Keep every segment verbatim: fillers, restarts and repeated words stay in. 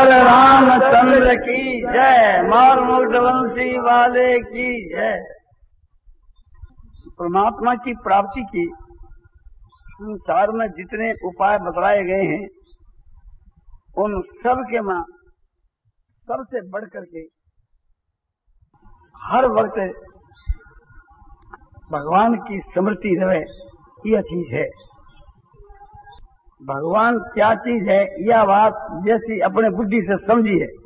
बोल रामचंद्र की जय, मार मुग्धवंशी वाले की जय। परमात्मा की प्राप्ति की संसार में जितने उपाय बतलाए गए हैं, उन सब के मां सबसे बढ़ करके हर वक्त भगवान की स्मृति रहे, यह चीज है। भगवान क्या चीज है, यह बात जैसी अपने बुद्धि से समझी है।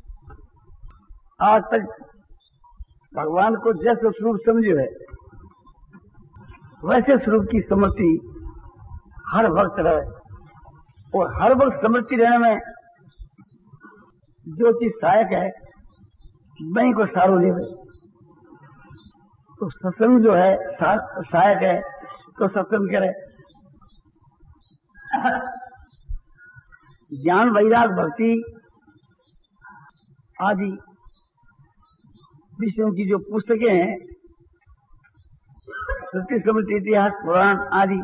आज तक भगवान को जैसे स्वरूप समझे है, वैसे स्वरूप की स्मृति हर वक्त रहे, और हर वक्त स्मृति रहने में जो चीज सहायक है, वही को सारो ले। तो सत्संग जो है सहायक है, तो सत्संग करे। ज्ञान वैराग भक्ति आदि विषयों की जो पुस्तकें हैं, श्रुति स्मृति इतिहास पुराण आदि,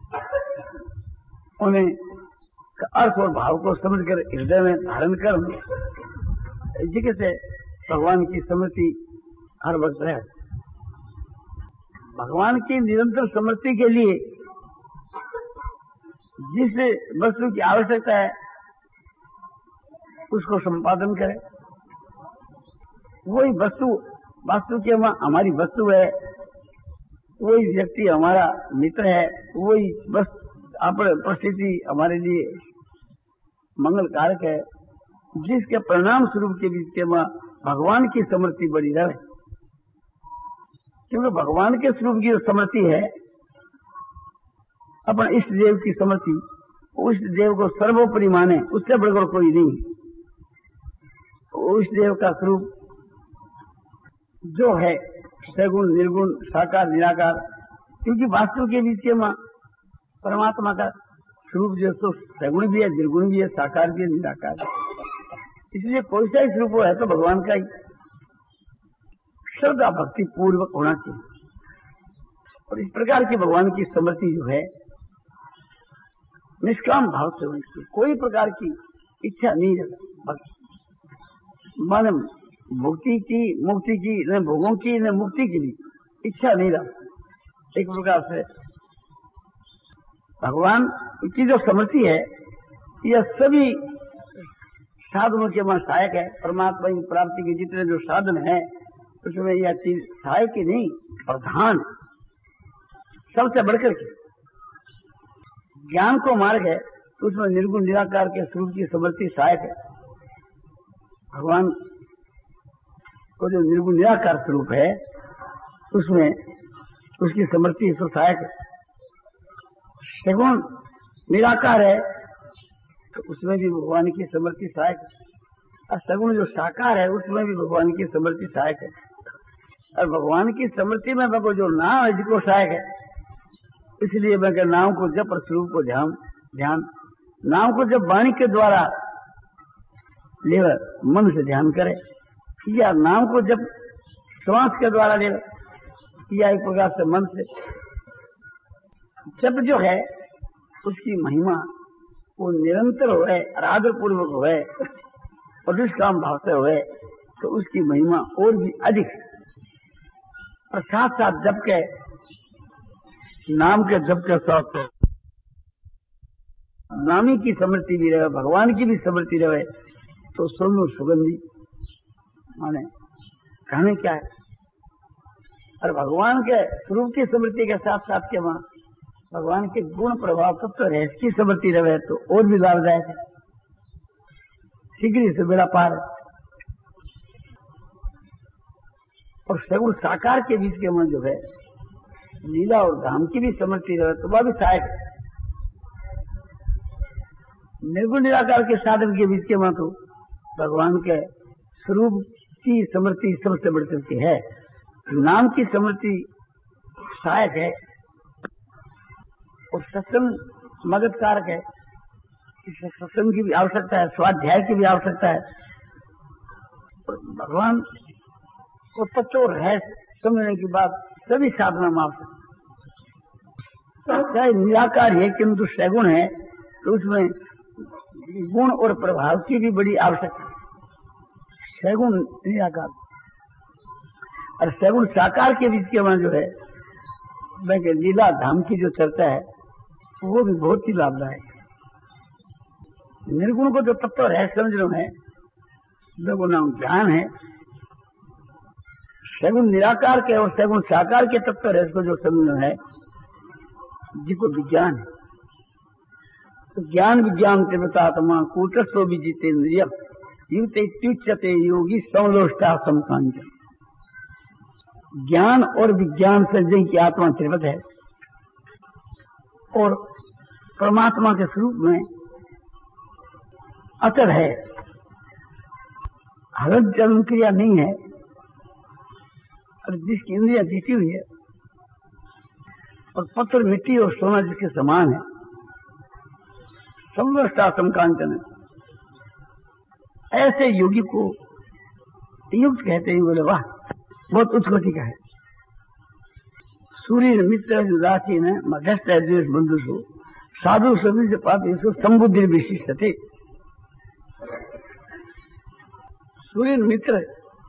उन्हें अर्थ और भाव को समझकर हृदय में धारण कर जिससे भगवान की स्मृति हर वक्त रहे। भगवान की निरंतर स्मृति के लिए जिस वस्तु की आवश्यकता है, उसको संपादन करे। वही वस्तु वास्तु के हमारी वस्तु है, वही व्यक्ति हमारा मित्र है, वही वस्तु अपने परिस्थिति हमारे लिए मंगल कारक है, जिसके परिणाम स्वरूप के बीच के में भगवान की स्मृति बड़ी रहे। क्योंकि भगवान के स्वरूप की जो स्मृति है, अपना इष्ट देव की स्मृति, उस देव को सर्वोपरि माने, उससे बढ़कर कोई नहीं। उस देव का स्वरूप जो है सगुण निर्गुण साकार निराकार, क्योंकि वास्तु के बीच के में परमात्मा का स्वरूप जो तो सगुण भी है, निर्गुण भी है, साकार भी है, निराकार है। इसलिए कोई सा ही स्वरूप है तो भगवान का ही श्रद्धा भक्ति पूर्वक होना चाहिए। और इस प्रकार की भगवान की स्मृति जो है निष्काम भाव से होनी चाहिए। कोई प्रकार की इच्छा नहीं रखता, मन मुक्ति की मुक्ति की न भोगों की न मुक्ति की भी इच्छा नहीं रखता। एक प्रकार से भगवान की जो स्मृति है, यह सभी साधनों के वहां सहायक है। परमात्मा की प्राप्ति के जितने जो साधन है, उसमें यह चीज सहायक ही नहीं, प्रधान सबसे बढ़कर के ज्ञान को मार्ग है, तो उसमें निर्गुण निराकार के स्वरूप की स्मृति सहायक है। भगवान को जो निर्गुण निराकार स्वरूप है, उसमें उसकी स्मृति तो सहायक है। सगुण निराकार है, तो उसमें भी भगवान की स्मृति सहायक है। और सगुण जो साकार है, उसमें भी भगवान की स्मृति सहायक है। और भगवान की स्मृति में भगवान जो नाम है, जिसको सहायक है, इसलिए मैं नाम को जब और स्वरूप को ध्यान ध्यान नाम को जब वाणी के द्वारा ले, मन से ध्यान करे, या नाम को जब श्वास के द्वारा ले, या एक प्रकार से मन से जब जो है उसकी महिमा वो निरंतर हो, आदर पूर्वक हो और निष्काम भाव से हो, तो उसकी महिमा और भी अधिक। और साथ साथ जब के नाम के जब के साथ नामी की स्मृति भी रहे, भगवान की भी स्मृति रहे, तो सोनू सुगंधी माने कहने क्या है। और भगवान के स्वरूप की स्मृति के साथ साथ के वहां भगवान के गुण प्रभाव तत्व तो रहस्य की स्मृति रहे, तो और भी लाभदायक है, शीघ्र से बेड़ा पार है। और सगुण साकार के बीच के मन जो है लीला और धाम की भी स्मृति रहे, तो वह भी सहायक है। निर्गुण निराकार के साधन के बीच के मन तो भगवान के स्वरूप की स्मृति सबसे बढ़ करके है। नाम की स्मृति सहायक है और सत्संग मदद कारक है। इसमें सत्संग की भी आवश्यकता है, स्वाध्याय की भी आवश्यकता है। भगवान को तत्व है समझने की बात सभी साधना में आवश्यक। चाहे निराकार है किंतु सगुण है, तो उसमें गुण और प्रभाव की भी बड़ी आवश्यकता है। सगुण निराकार और सगुण साकार के बीच के वहां जो है मैं लीला धाम की जो चर्चा है वो भी बहुत ही लाभदायक है। निर्गुण को जो तत्व है समझ रहे हैं वो नाम ज्ञान है। सगुण निराकार के और सगुण साकार के तत्व है इसको जो समझना है जिसको विज्ञान है। तो ज्ञान विज्ञान तीव्रतात्मा कूटस्थो भी जितेन्द्रिय युते त्युच्यते योगी समलोष्टा समकांचन। ज्ञान और विज्ञान से जिनकी आत्मा त्रिवत है और परमात्मा के स्वरूप में अचल है, हलन चलन क्रिया नहीं है और जिसकी इंद्रिया जीती हुई है और पत्थर मिट्टी और सोना जिसके समान है, समलोष्टा समकांचन। ऐसे योगी को युक्त कहते हैं। बोले वाह बहुत उच्च कोटि का है। सूर्य मित्र उदासीन है मध्यस्थ है द्वेष बंधु सो साधु सभी से पाते सो संबुद्धि विशिष्ट थे। सूर्य मित्र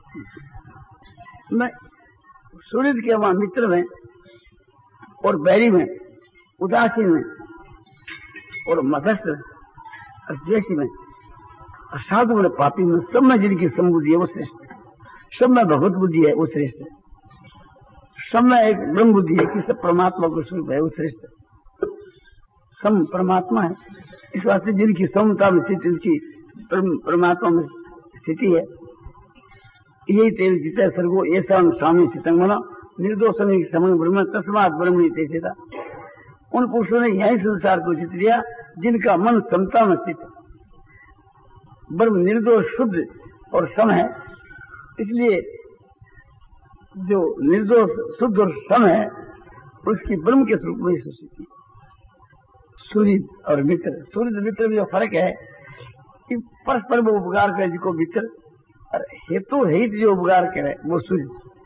में सूर्य के वहां मित्र में और बैरी में उदासीन में और मध्यस्थ में और द्वेषी में और साधु में पापी में सब में जिनकी संबुद्धि है वो श्रेष्ठ है। सब में भगवत बुद्धि है वो श्रेष्ठ है। सब में एक ब्रह्म बुद्धि है कि सब परमात्मा को स्वरूप है वो श्रेष्ठ है। सम परमात्मा है इस वास्ते जिनकी समता में स्थिति उसकी परमात्मा में स्थिति है। यही तेल जिते सर्गो ऐसा स्वामी चितंग बना निर्दोष समय ब्रह्म तस्मात ब्रह्म तेता। उन पुरुषों ने यही संसार को जीत लिया जिनका मन समता में स्थित है। ब्रह्म निर्दोष शुद्ध और सम है, इसलिए जो निर्दोष शुद्ध और सम है उसकी ब्रह्म के स्वरूप में स्थिति। सूर्य और मित्र, सूर्य मित्र में जो फर्क है कि परस्पर वो उपकार करे जिसको मित्र और हेतु हित जो उपकार करे वो सूर्य।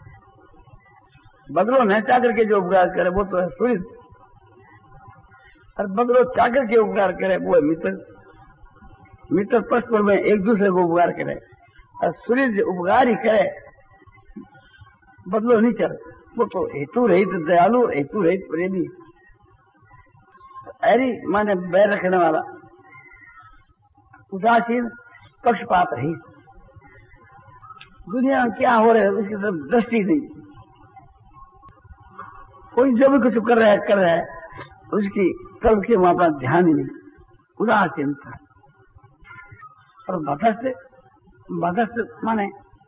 बगलो न चाकर के जो उपकार करे वो तो है सूर्य और बगलो चाकर के उपकार करे वो है मित्र। मित्र परस्पर में एक दूसरे को उपकार करे और सूर्य जो उपकार ही करे बदलो नहीं चले वो तो हेतु रहित दयालु हेतु रहित प्रेमी। ऐरी माने बैर रखने वाला उदासीन पक्षपात रहित। दुनिया में क्या हो रहा है उसकी तरफ दृष्टि नहीं। कोई जो भी कुछ कर रहा है कर रहा है उसकी तरफ के वहां पर ध्यान ही नहीं, उदासीनता। और मध्यस्थ मध्यस्थ माने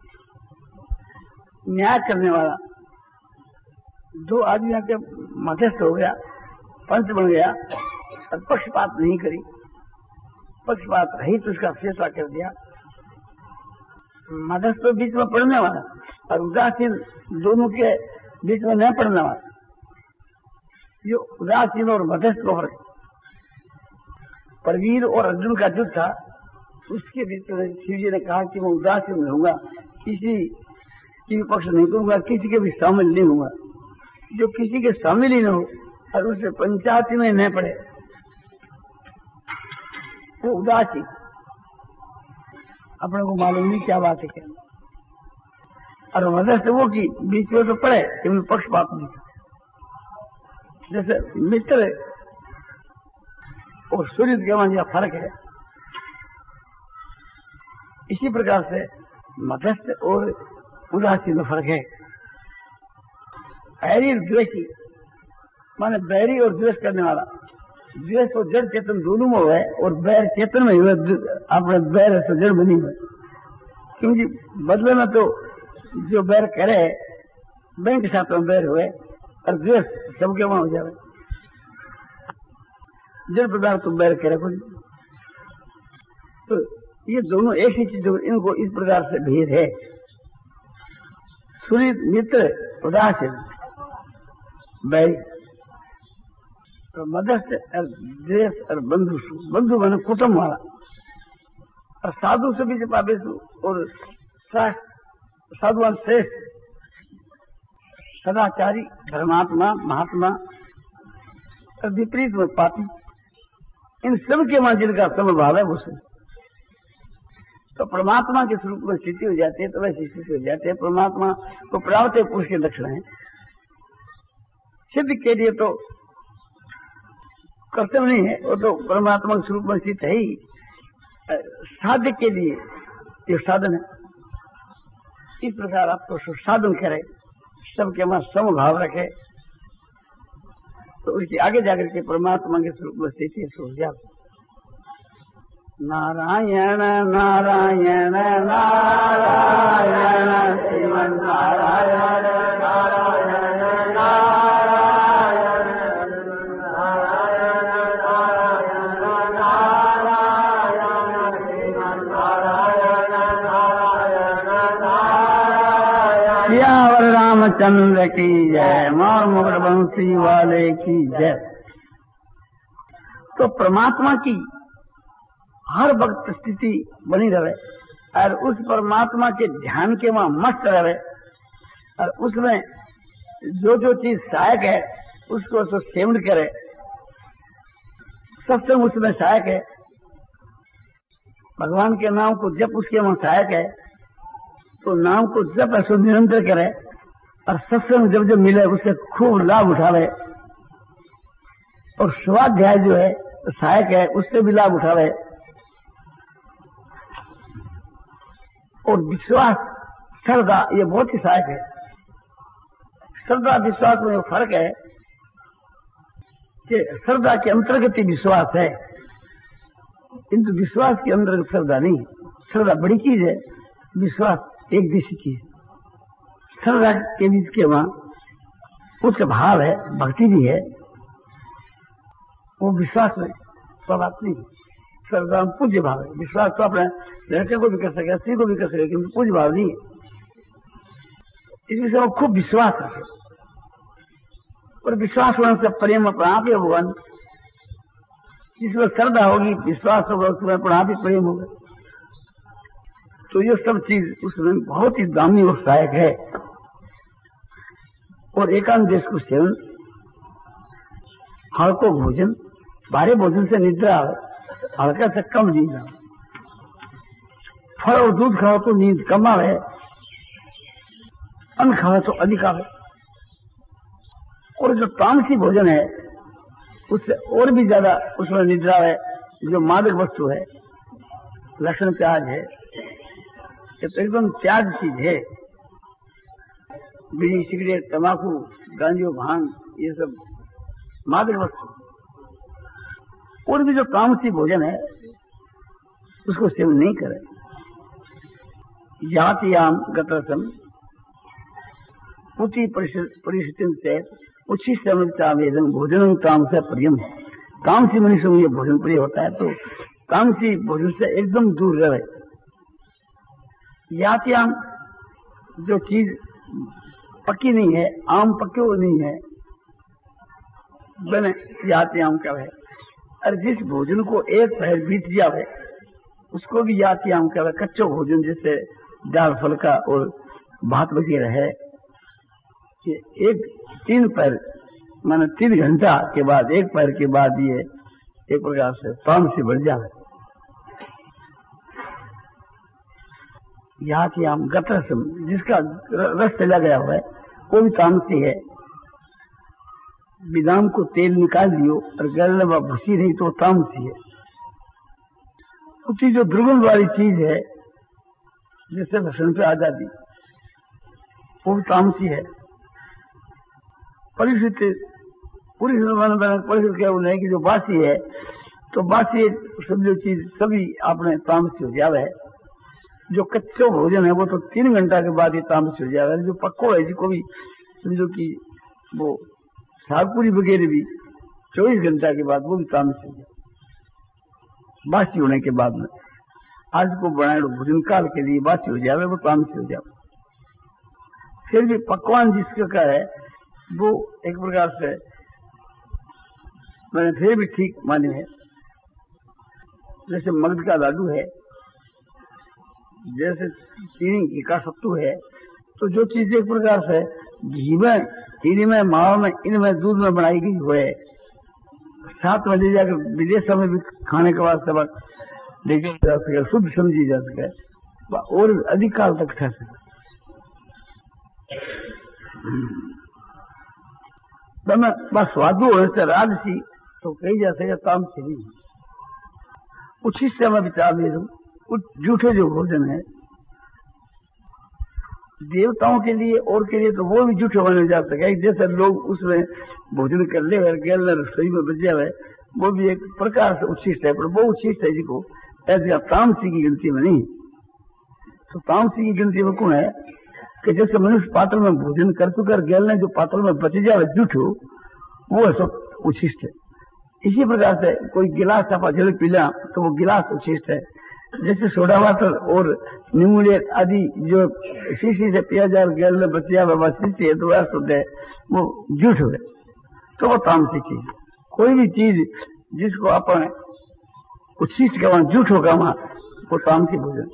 न्याय करने वाला। दो आदमियों के मध्यस्थ हो गया, पंच बन गया और पक्षपात नहीं करी, पक्षपात रही तो उसका फैसला कर दिया। मध्यस्थ तो बीच में पड़ने वाला और उदासीन दोनों के बीच में न पड़ने वाला। ये उदासीन और मध्यस्थ को फर्क। परवीर और अर्जुन का युद्ध था, उसके बीच में शिव जी ने कहा कि मैं उदासीन रहूंगा, किसी की पक्ष नहीं करूंगा, किसी के भी शामिल नहीं होगा। जो किसी के शामिल ही न हो और उसे पंचायती में न पड़े वो उदासीन। अपने को मालूम नहीं क्या बात है क्या। और मध्यस्थ वो की बीच में तो पड़े कि पक्षपात नहीं। जैसे मित्र और सूर्य के वहां फर्क है, इसी प्रकार से मध्यस्थ और उदासीन में फर्क है। बैरी और द्वेषी माने बैरी और द्वेष करने वाला। द्वेष तो जड़ चेतन दोनों में हुआ है और बैर चेतन में हुआ। अपने बैर से जड़ बनी हुई, क्योंकि बदले में तो जो बैर करे बैंक के साथ में बैर हुए और द्वेष सबके वहां हो जाए। जड़ पदार्थ तो बैर करे कुछ। तो ये दोनों एक ही चीज, इनको इस प्रकार से भेद है। सूर्य मित्र उदासीन बैरी और मध्यस्थ और द्वेष और बंधु। बंधु माने कुटुंब वाला और साधु से भी पापे और साधुवान श्रेष्ठ सदाचारी धर्मात्मा महात्मा और विपरीत में पापी। इन सब के वहां जिनका समभाव है वो सिद्ध। तो परमात्मा के स्वरूप में स्थिति हो जाती है तो वैसी स्थिति हो जाती है। परमात्मा को प्राप्त है पुरुष के लक्षण है। सिद्ध के लिए तो कर्तव्य नहीं है, वो तो परमात्मा के स्वरूप में स्थित है ही। साध्य के लिए ये साधन है। इस प्रकार आपको साधन करे, सबके वहां समभाव रखे तो उसके आगे जाकर के परमात्मा के स्वरूप में स्थिति हो जाती। नारायण नारायण नारायण श्रीमन नारायण नारायण नारायण नारायण नारायण नारायण श्रीमन नारायण नारायण नारायण। सियावर रामचंद्र की जय, मोर मुकुट बंसी वाले की जय। तो परमात्मा की हर वक्त स्थिति बनी रहे और उस परमात्मा के ध्यान के वहां मस्त रहे और उसमें जो जो चीज सहायक है उसको उसको सेवन करे। सत्संग उसमें सहायक है, भगवान के नाम को जब उसके वहां सहायक है तो नाम को जब ऐसा निरंतर करे और सत्संग जब जब मिले उससे खूब लाभ उठावे। और स्वाध्याय जो है सहायक है, उससे भी लाभ उठावे। और विश्वास श्रद्धा ये बहुत ही सहायक है। श्रद्धा विश्वास में फर्क है कि श्रद्धा के अंतर्गत ही विश्वास है, किंतु विश्वास के अंतर्गत श्रद्धा नहीं। श्रद्धा बड़ी चीज है, विश्वास एक दिशी चीज। श्रद्धा के बीच के वहां उसका भाव है, भक्ति भी है, वो विश्वास में स्वभाव नहीं। श्रद्धा पूज्य भाव है। विश्वास तो अपने लड़के को भी कर सके, स्त्री को भी कर सके, किंतु पूज्य भाव नहीं है। इस विषय में खूब विश्वास रखे और विश्वास होने से प्रेम आप ही भगवान। जिसमें श्रद्धा होगी, विश्वास होगा, उसमें अपना आप ही प्रेम होगा। तो ये सब चीज उसमें बहुत ही दामी और सहायक है। और एकांत देश को सेवन, हल्को भोजन, भारी भोजन से निद्रा आवे, हल्का से कम नींद आवे। फल और दूध खाओ तो नींद कम आवे, अन्न खाओ तो अधिक आवे। और जो तामसी भोजन है उससे और भी ज्यादा उसमें निद्रा है। जो मादक वस्तु है, लहसुन प्याज है, ये तो एकदम त्याग चीज है। बीड़ी सिगरेट तंबाकू गांजो भांग ये सब मादक वस्तु। और भी जो तामसी भोजन है उसको सेवन नहीं करे। यातियाम गतरसम पुति परिस्थिति से उच्छिष्ट वेदन भोजन ताम से प्रियम। तामसी मनुष्य में ये भोजन प्रिय होता है, तो तामसी भोजन से एकदम दूर रहे। यातियाम जो चीज पक्की नहीं है, आम पक्के नहीं है, बने यातियाम का है। और जिस भोजन को एक पहर बीत जावे उसको भी यातियाम का है। कच्चो भोजन जैसे दाल फुल्का और भात वगैरह है, ये एक तीन पैर माने तीन घंटा के बाद, एक पैर के बाद ये एक प्रकार से तामसी बढ़ जाए। यातियाम गतरसम जिसका रस चला गया हुआ है वो भी तामसी है। बिदाम को तेल निकाल लियो और गलबा भूसी नहीं तो तामसी है। उसकी जो दुर्गंध वाली चीज है जिससे भक्षण पे आजादी, वो भी तामसी है। परिचित पूरी परिचित क्या बोले कि जो बासी है तो बासी सब जो चीज सभी आपने तामसी हो जावे है। जो कच्चो भोजन है वो तो तीन घंटा के बाद ही तामसी हो जावे। जो पक्को है जिसको भी समझो कि वो सागपुरी वगैरह भी चौबीस घंटा के बाद वो भी तामसी हो जाए, बासी होने के बाद में। आज को बनाए भोजन काल के लिए बासी हो जावे वो तामसी हो जावे। फिर भी पकवान जिसका का है वो एक प्रकार से मैंने फिर भी ठीक माने है। जैसे मगध का लाडू है, जैसे चीनी का सत्तू है, तो जो चीज एक प्रकार से घी में, चीनी में, मावा में, इनमें, दूध में बनाई गई हुए साथ में ले जाकर विदेश में भी खाने के वास्ते लेके जा सके, शुद्ध समझी जा सके और अधिक काल तक ठहर सके। बस स्वादु होने से राजसी तो कही जा सके, तामसी नहीं। उसी से मैं विचार ले लूं, कुछ झूठे जो भोजन है देवताओं के लिए और के लिए तो वो भी झूठे होने जा सके। जैसे लोग उसमें भोजन कर ले गैल रसोई में बच जाए, वो भी एक प्रकार से उच्छिष्ट है, पर वो उच्छिष्ट है जिसको ऐसे तामसी की गिनती में नहीं। तो तामसी की गिनती में कौन है कि जैसे मनुष्य पात्र में भोजन कर चुका गैल ने जो पात्र में बच जाए झूठो, वो सब उच्छिष्ट है। इसी प्रकार से कोई गिलास आप जल पीला तो वो गिलास उच्छिष्ट है। जैसे सोडा वाटर और नींबू आदि जो शीशी से पिया जाए गैल में बच जाए शीशी है तो वह शुद्ध है, वो झूठ है, तो वो तामसी चीज। कोई भी चीज जिसको अपन उच्छिष्ट का वहां झूठ होगा वहां, वो तामसी भोजन।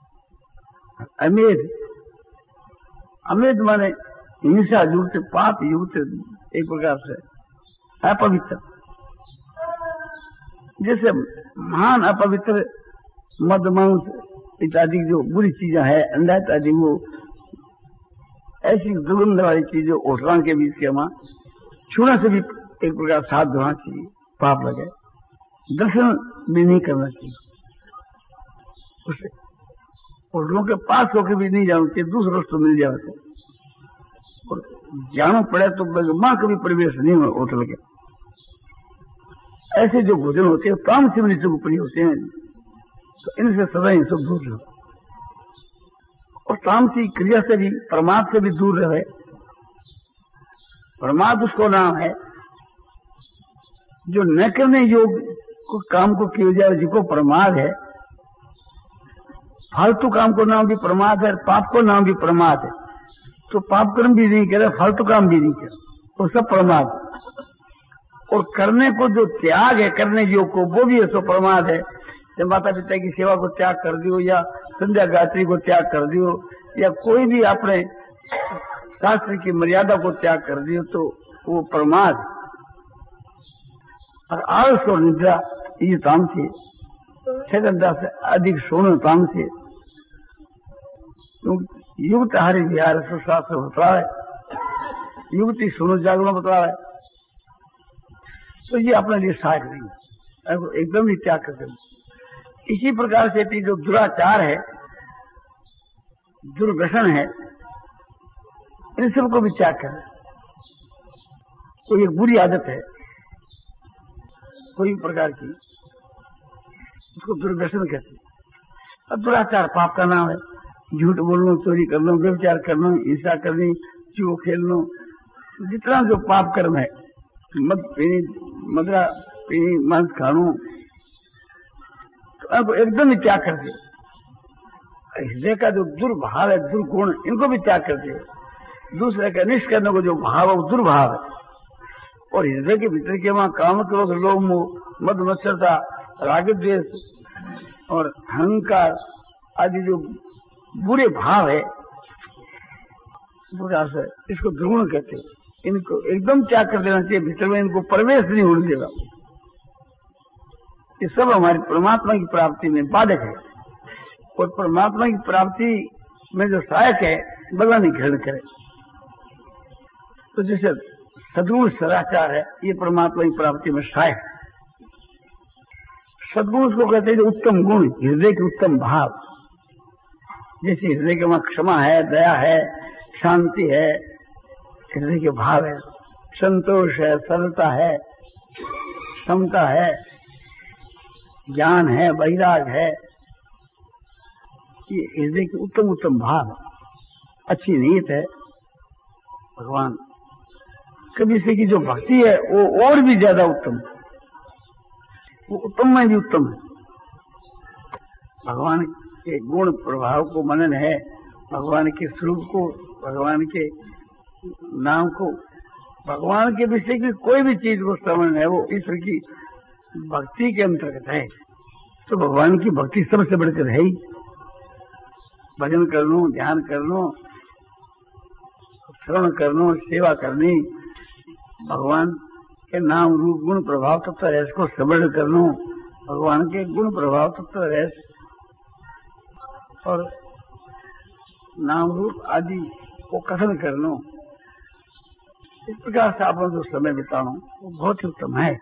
अमेध, अमेध माने हिंसा युक्त, पाप युक्त, एक प्रकार से अपवित्र। जैसे महान अपवित्र मद मांस इत्यादि जो बुरी चीजें है, अंडा इत्यादि, वो ऐसी दुर्गंध वाली चीजें होटलों के बीच के वहां छूने से भी एक प्रकार साथ धोना चाहिए, पाप लगे। दर्शन भी नहीं करना चाहिए, उसे होटलों के पास होकर भी नहीं जाना चाहिए, दूसरा रास्ता मिल जाए तो। और जाना पड़े तो मां कभी प्रवेश नहीं हो होटल के। ऐसे जो भोजन होते हैं तामसी वृत्ति से ऊपरी होते हैं, तो इनसे सदैव सब दूर रहो। और तामसी क्रिया से भी, प्रमाद से भी दूर रहे। प्रमाद उसको नाम है जो न करने योग को काम को किया जाए, जिसको प्रमाद है। फालतू काम को नाम भी प्रमाद है, पाप को नाम भी प्रमाद है। तो पाप कर्म भी नहीं करे, फालतू काम भी नहीं करे, वो सब प्रमाद। और करने को जो त्याग है, करने योग को, वो भी ऐसा प्रमाद है। जब माता पिता की सेवा को त्याग कर दियो, या संध्या गायत्री को त्याग कर दियो, या कोई भी अपने शास्त्र की मर्यादा को त्याग कर दियो, तो वो प्रमाद। और आलस और निद्रा ये तामसी, छह घंटा से अधिक सोना तामसी। युक्त हरि विहार शास्त्र बता है, युक्ति सोनो जागरण बता है, तो ये अपने लिए सहायक नहीं है, एकदम ही त्याग कर दें। इसी प्रकार से जो दुराचार है, दुर्व्यसन है, इन सबको भी त्याग करें। कोई एक बुरी आदत है कोई प्रकार की, उसको दुर्व्यसन कहते हैं। और दुराचार पाप का नाम है। झूठ बोलना, चोरी करना, व्यभिचार करना, हिंसा करनी, जुआ खेलना, जितना जो पाप कर्म है, मद पीनी, मदरा पीनी, मांस खाना, तो अब एकदम ही त्याग कर दिए। हृदय का जो दुर्भाव है, दुर्गुण, इनको भी त्याग कर दिए। दूसरे का निष्ठ करने को जो भाव है वो दुर्भाव है। और हृदय के भीतर के वहां काम क्रोध, लोभ मोह, मद मत्सरता, राग द्वेष और अहंकार आदि जो बुरे भाव है, बुरा से इसको दुर्गुण कहते हैं। इनको एकदम त्याग कर देना चाहिए, भीतर में इनको प्रवेश नहीं होने देगा। ये सब हमारी परमात्मा की प्राप्ति में बाधक है। और परमात्मा की प्राप्ति में जो सहायक है, बदला नहीं ग्रहण करे। तो जैसे सद्गुण सदाचार है, ये परमात्मा की प्राप्ति में सहायक है। सद्गुण उसको कहते हैं जो उत्तम गुण, हृदय के उत्तम भाव। जैसे हृदय के वहां क्षमा है, दया है, शांति है, हृदय के भाव है, संतोष है, सरलता है, समता है, ज्ञान है, वैराग है, ये हृदय के उत्तम उत्तम भाव है। अच्छी नीयत है। भगवान कभी से की जो भक्ति है वो और भी ज्यादा उत्तम, वो उत्तम में भी उत्तम है। भगवान के गुण प्रभाव को मनन है, भगवान के स्वरूप को, भगवान के नाम को, भगवान के विषय की कोई भी चीज को श्रवण है, वो ईश्वर की भक्ति के अंतर्गत है। तो भगवान की भक्ति सबसे बढ़कर है ही। भजन करनो, ध्यान करनो, श्रवण करनो, सेवा करनी, भगवान के नाम रूप गुण प्रभाव तत्व रहस्य को सबल करनो, भगवान के गुण प्रभाव तत्व रहस्य और नाम रूप आदि को कथन करनो, इस प्रकार से आप जो समय बिताना वो बहुत ही उत्तम है।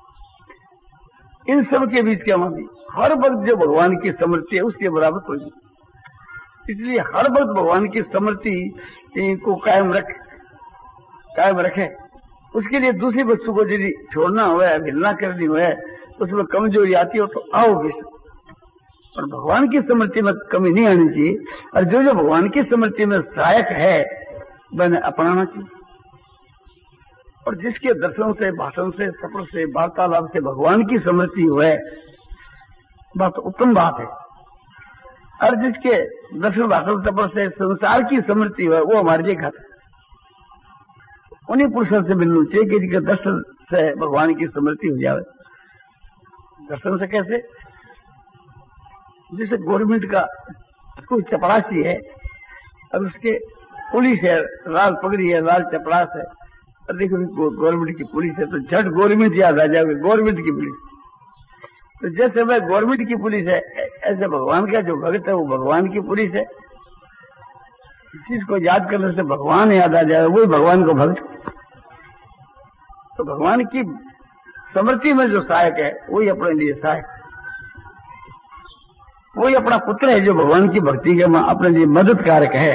इन सब के बीच क्या मानी हर वक्त जो भगवान की स्मृति है उसके बराबर कोई नहीं, इसलिए हर वक्त भगवान की स्मृति को कायम रख कायम रखे। उसके लिए दूसरी वस्तु को यदि छोड़ना हुआ है, भिलना करनी हुआ है, उसमें कमजोरी आती हो तो आओ बेशक, और भगवान की स्मृति में कमी नहीं आनी चाहिए। और जो जो भगवान की स्मृति में सहायक है वह अपनाना चाहिए। और जिसके दर्शन से, भाषण से, सफर से, वार्तालाप से भगवान की स्मृति हुए बात उत्तम बात है। और जिसके दर्शन, भाषण, सफर से संसार की स्मृति हुए वो हमारे लिए घात है। उन्हीं पुरुषों से मिलना चाहिए कि जिनके दर्शन से भगवान की स्मृति हो जाए। दर्शन से कैसे? जैसे गवर्नमेंट का कोई चपरासी है और उसके पुलिस है, लाल पगड़ी है, लाल चपरास है, और देखो गवर्नमेंट की पुलिस है तो झट गवर्नमेंट याद आ जाएगी, गवर्नमेंट की पुलिस। तो जैसे वह गवर्नमेंट की पुलिस है, ऐसे भगवान का जो भक्त है वो भगवान की पुलिस है। जिसको याद करने से भगवान याद आ जाए वही भगवान को भक्त। तो भगवान की स्मृति में जो सहायक है वही अपने लिए सहायक, वही अपना पुत्र है जो भगवान की भक्ति के मां अपने लिए मददकारक है।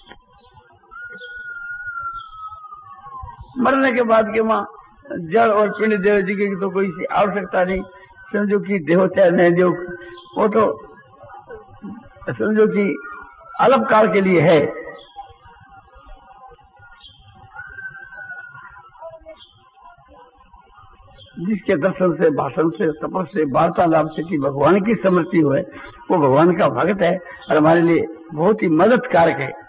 मरने के बाद के मां जड़ और पिंड देव जी की तो कोई सी आवश्यकता नहीं। समझो कि देहो चाहे नहीं देहो, वो तो समझो कि अल्पकाल के लिए है। जिसके दर्शन से, भाषण से, सफर से, वार्तालाप से कि भगवान की स्मृति हो वो भगवान का भक्त है और हमारे लिए बहुत ही मददकारक है।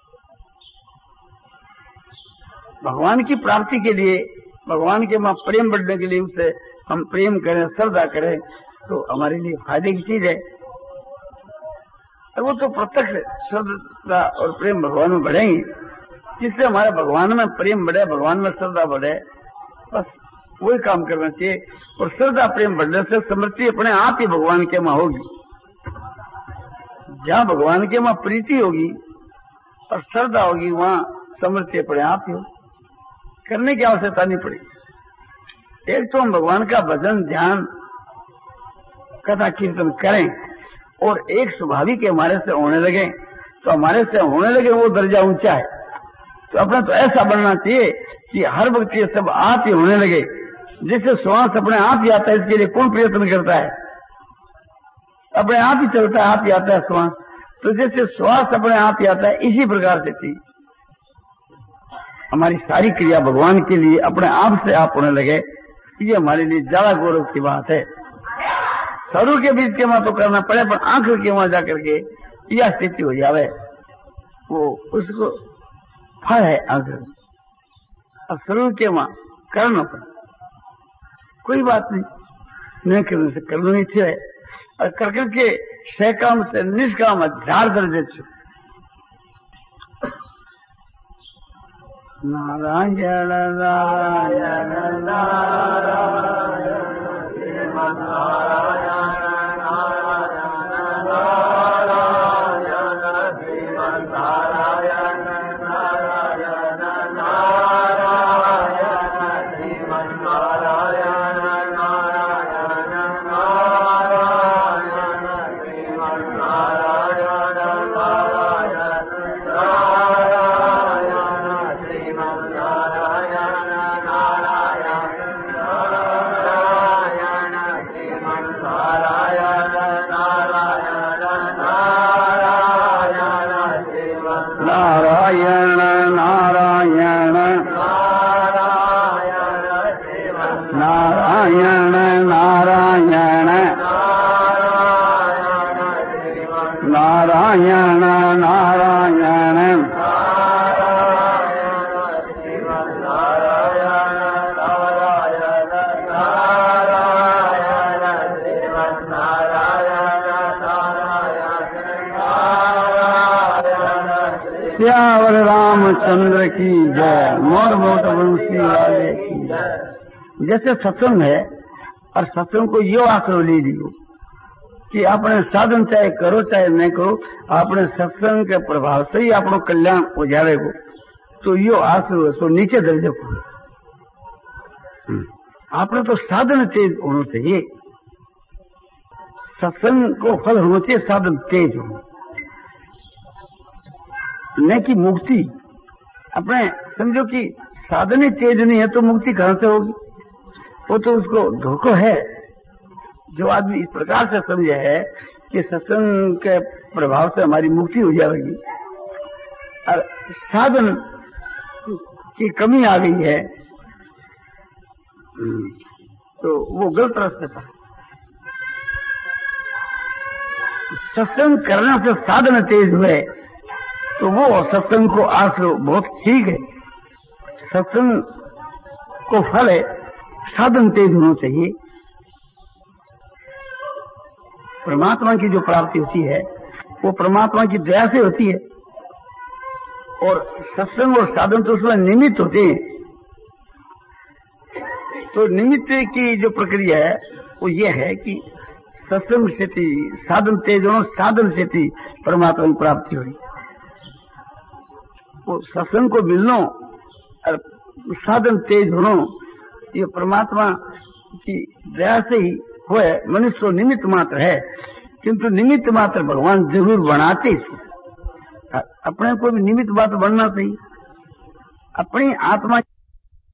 भगवान की प्राप्ति के लिए, भगवान के मां प्रेम बढ़ने के लिए उससे हम प्रेम करें, श्रद्धा करें तो हमारे लिए फायदे की चीज है। और वो तो प्रत्यक्ष श्रद्धा और प्रेम भगवान में बढ़ेंगे, जिससे हमारे भगवान में प्रेम बढ़े, भगवान में श्रद्धा बढ़े, बस वही काम करना चाहिए। और श्रद्धा प्रेम बढ़ने से स्मृति अपने आप ही भगवान के मां होगी। जहां भगवान के मां प्रीति होगी और श्रद्धा होगी वहां स्मृति अपने आप ही होगी, करने की आवश्यकता नहीं पड़ेगी। एक तो हम भगवान का भजन, ध्यान, कथा कीर्तन करें और एक स्वाभाविक हमारे से होने लगे, तो हमारे से होने लगे वो दर्जा ऊंचा है। तो अपना तो ऐसा बनना चाहिए कि हर वक्त ये सब आप ही होने लगे, जिससे श्वास अपने आप ही आता है। इसके लिए कौन प्रयत्न करता है? अपने आप ही चलता है, आप ही आता है श्वास। तो जैसे श्वास अपने आप ही आता है, इसी प्रकार से थी हमारी सारी क्रिया भगवान के लिए अपने आप से आप होने लगे। ये हमारे लिए ज्यादा गौरव की बात है। सरू के बीच के मां तो करना पड़े, पर आंख के वहां जाकर के यह स्थिति हो जावे, वो उसको फल है आंख। और सरू के मां करना पड़े, कोई बात नहीं, नहीं करने से करना नहीं चाहिए। और कर करके सकाम से निष्काम हजार दर्जे छो। नारायण नारायण नारायण श्रीमन् नारायण नारायण नारायण श्रीमन् नारायण नारायण नारायण श्रीमन् नारायण नारायण नारायण श्रीमन् नारायण नारायण नारायण नारायण नारायण नारायण नारायण नारायण श्यावर रामचंद्र की जय, मोर मोट बंसी वाले की जय। जैसे सत्संग है और सत्संग को यो आश्रय ले लियो कि आपने साधन चाहे करो चाहे नहीं करो, आपने सत्संग के प्रभाव से ही आपको कल्याण हो जाएगा, तो यो आश्रय सो नीचे दर्जे को आपने तो साधन तेज होना चाहिए। सत्संग को फल होना चाहिए, साधन तेज हो, न कि मुक्ति। अपने समझो कि साधन ही तेज नहीं है तो मुक्ति कहां से होगी? वो तो उसको धोखा है। जो आदमी इस प्रकार से समझे है कि सत्संग के प्रभाव से हमारी मुक्ति हो जाएगी और साधन की कमी आ गई है, तो वो गलत रास्ते पर। सत्संग करने से साधन तेज हुए तो वो सत्संग को आश्रय बहुत ठीक है। सत्संग को फल है, साधन तेज होना चाहिए। परमात्मा की जो प्राप्ति होती है वो परमात्मा की दया से होती है, और सत्संग और साधन तो उसमें निमित्त होते हैं। तो निमित्त की जो प्रक्रिया है वो ये है कि सत्संग से थी साधन तेज होना, साधन से थी परमात्मा की प्राप्ति हुई। वो सत्संग को मिलना और साधन तेज होना ये परमात्मा की दया से ही हुए। मनुष्य तो निमित्त मात्र है, किंतु निमित्त मात्र भगवान जरूर बनाते। अपने को भी निमित्त मात्र बनना चाहिए। अपनी आत्मा